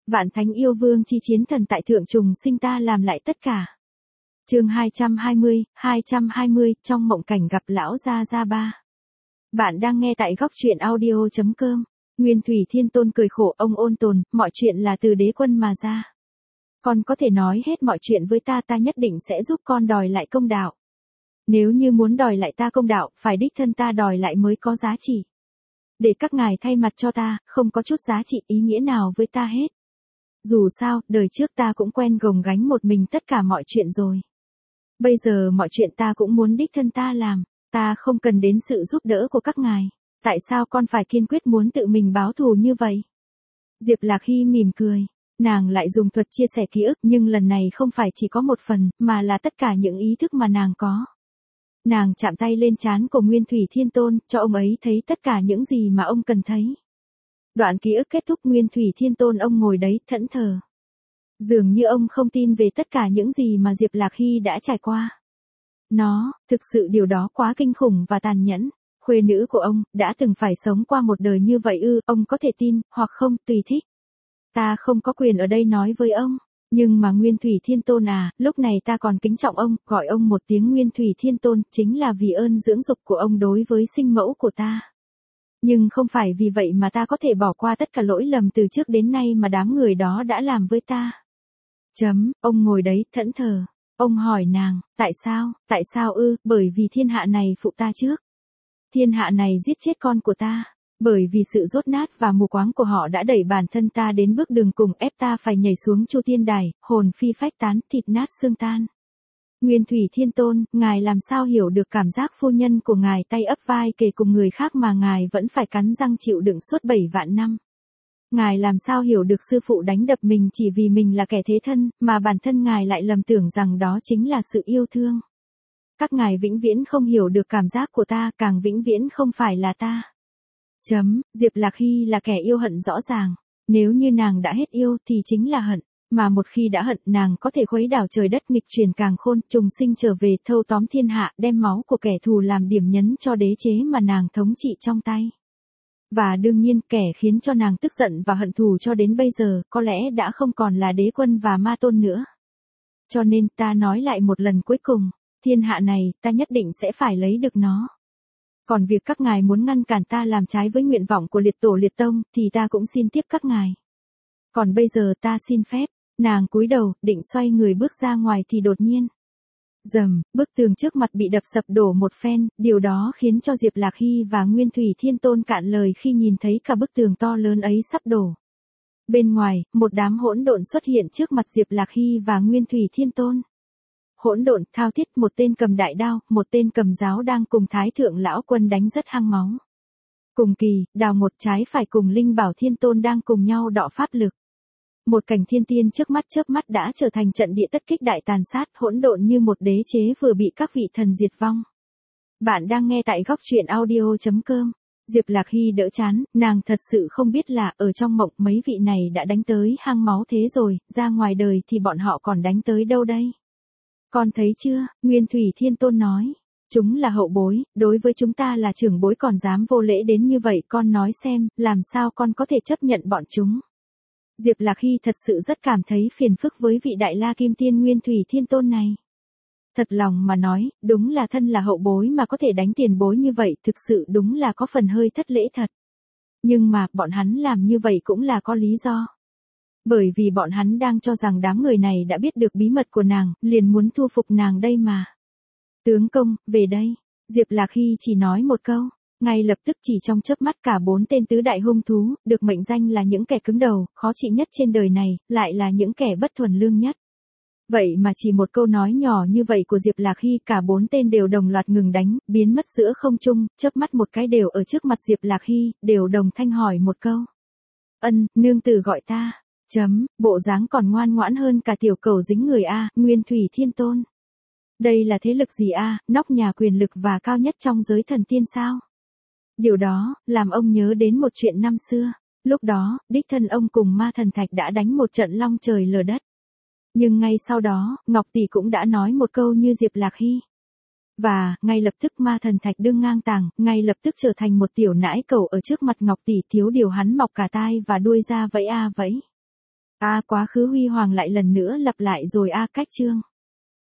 Vạn thánh yêu vương chi chiến thần tại thượng trùng sinh ta làm lại tất cả. Chương 220, trong mộng cảnh gặp lão Gia Gia ba. Bạn đang nghe tại góc truyện audio.com. Nguyên Thủy Thiên Tôn cười khổ, ông ôn tồn, mọi chuyện là từ đế quân mà ra. Con có thể nói hết mọi chuyện với ta, ta nhất định sẽ giúp con đòi lại công đạo. Nếu như muốn đòi lại ta công đạo, phải đích thân ta đòi lại mới có giá trị. Để các ngài thay mặt cho ta, không có chút giá trị ý nghĩa nào với ta hết. Dù sao, đời trước ta cũng quen gồng gánh một mình tất cả mọi chuyện rồi. Bây giờ mọi chuyện ta cũng muốn đích thân ta làm, ta không cần đến sự giúp đỡ của các ngài. Tại sao con phải kiên quyết muốn tự mình báo thù như vậy? Diệp Lạc Hy mỉm cười, nàng lại dùng thuật chia sẻ ký ức, nhưng lần này không phải chỉ có một phần, mà là tất cả những ý thức mà nàng có. Nàng chạm tay lên trán của Nguyên Thủy Thiên Tôn, cho ông ấy thấy tất cả những gì mà ông cần thấy. Đoạn ký ức kết thúc, Nguyên Thủy Thiên Tôn ông ngồi đấy, thẫn thờ. Dường như ông không tin về tất cả những gì mà Diệp Lạc Hy đã trải qua. Thực sự điều đó quá kinh khủng và tàn nhẫn. Khuê nữ của ông, đã từng phải sống qua một đời như vậy ư? Ông có thể tin, hoặc không, tùy thích. Ta không có quyền ở đây nói với ông. Nhưng mà Nguyên Thủy Thiên Tôn à, lúc này ta còn kính trọng ông, gọi ông một tiếng Nguyên Thủy Thiên Tôn, chính là vì ơn dưỡng dục của ông đối với sinh mẫu của ta. Nhưng không phải vì vậy mà ta có thể bỏ qua tất cả lỗi lầm từ trước đến nay mà đám người đó đã làm với ta. Ông ngồi đấy, thẫn thờ. Ông hỏi nàng, tại sao ư? Bởi vì thiên hạ này phụ ta trước. Thiên hạ này giết chết con của ta. Bởi vì sự dốt nát và mù quáng của họ đã đẩy bản thân ta đến bước đường cùng, ép ta phải nhảy xuống Chu Thiên Đài, hồn phi phách tán, thịt nát xương tan. Nguyên Thủy Thiên Tôn, ngài làm sao hiểu được cảm giác phu nhân của ngài tay ấp vai kề cùng người khác mà ngài vẫn phải cắn răng chịu đựng suốt 7 vạn năm? Ngài làm sao hiểu được sư phụ đánh đập mình chỉ vì mình là kẻ thế thân, mà bản thân ngài lại lầm tưởng rằng đó chính là sự yêu thương? Các ngài vĩnh viễn không hiểu được cảm giác của ta, càng vĩnh viễn không phải là ta. Diệp Lạc Hy là kẻ yêu hận rõ ràng. Nếu như nàng đã hết yêu thì chính là hận. Mà một khi đã hận, nàng có thể khuấy đảo trời đất, nghịch chuyển càn khôn, trùng sinh trở về, thâu tóm thiên hạ, đem máu của kẻ thù làm điểm nhấn cho đế chế mà nàng thống trị trong tay. Và đương nhiên, kẻ khiến cho nàng tức giận và hận thù cho đến bây giờ, có lẽ đã không còn là đế quân và ma tôn nữa. Cho nên, ta nói lại một lần cuối cùng, thiên hạ này, ta nhất định sẽ phải lấy được nó. Còn việc các ngài muốn ngăn cản ta làm trái với nguyện vọng của liệt tổ liệt tông, thì ta cũng xin tiếp các ngài. Còn bây giờ ta xin phép. Nàng cúi đầu, định xoay người bước ra ngoài thì đột nhiên. Bức tường trước mặt bị đập sập đổ một phen, điều đó khiến cho Diệp Lạc Hy và Nguyên Thủy Thiên Tôn cạn lời khi nhìn thấy cả bức tường to lớn ấy sắp đổ. Bên ngoài, một đám hỗn độn xuất hiện trước mặt Diệp Lạc Hy và Nguyên Thủy Thiên Tôn. Hỗn độn, thao thiết, một tên cầm đại đao, một tên cầm giáo đang cùng Thái Thượng Lão Quân đánh rất hăng máu. Cùng kỳ, Đào một trái phải cùng Linh Bảo Thiên Tôn đang cùng nhau đọ pháp lực. Một cảnh thiên tiên trước mắt chớp mắt đã trở thành trận địa tất kích đại tàn sát, hỗn độn như một đế chế vừa bị các vị thần diệt vong. Bạn đang nghe tại góc truyện audio.com. Diệp Lạc Hy đỡ chán, nàng thật sự không biết là ở trong mộng mấy vị này đã đánh tới hang máu thế rồi, ra ngoài đời thì bọn họ còn đánh tới đâu đây? Con thấy chưa, Nguyên Thủy Thiên Tôn nói. Chúng là hậu bối, đối với chúng ta là trưởng bối còn dám vô lễ đến như vậy, con nói xem, làm sao con có thể chấp nhận bọn chúng? Diệp Lạc Hy thật sự rất cảm thấy phiền phức với vị Đại La Kim Tiên Nguyên Thủy Thiên Tôn này. Thật lòng mà nói, đúng là thân là hậu bối mà có thể đánh tiền bối như vậy, thực sự đúng là có phần hơi thất lễ thật. Nhưng mà, bọn hắn làm như vậy cũng là có lý do. Bởi vì bọn hắn đang cho rằng đám người này đã biết được bí mật của nàng, liền muốn thu phục nàng đây mà. Tướng công, về đây. Diệp Lạc Hy chỉ nói một câu. Ngay lập tức chỉ trong chớp mắt cả 4 tên tứ đại hung thú, được mệnh danh là những kẻ cứng đầu, khó trị nhất trên đời này, lại là những kẻ bất thuần lương nhất. Vậy mà chỉ một câu nói nhỏ như vậy của Diệp Lạc Hy, cả 4 tên đều đồng loạt ngừng đánh, biến mất giữa không trung, chớp mắt một cái đều ở trước mặt Diệp Lạc Hy, đều đồng thanh hỏi một câu. Nương tử gọi ta. Bộ dáng còn ngoan ngoãn hơn cả tiểu cẩu dính người a, Nguyên Thủy Thiên Tôn. Đây là thế lực gì a, nóc nhà quyền lực và cao nhất trong giới thần tiên sao? Điều đó, làm ông nhớ đến một chuyện năm xưa. Lúc đó, đích thân ông cùng Ma Thần Thạch đã đánh một trận long trời lở đất. Nhưng ngay sau đó, Ngọc Tỷ cũng đã nói một câu như Diệp Lạc Hy. Và, ngay lập tức Ma Thần Thạch đương ngang tàng, ngay lập tức trở thành một tiểu nãi cẩu ở trước mặt Ngọc Tỷ, thiếu điều hắn mọc cả tai và đuôi ra vẫy a vẫy. Quá khứ huy hoàng lại lần nữa lặp lại rồi cách chương.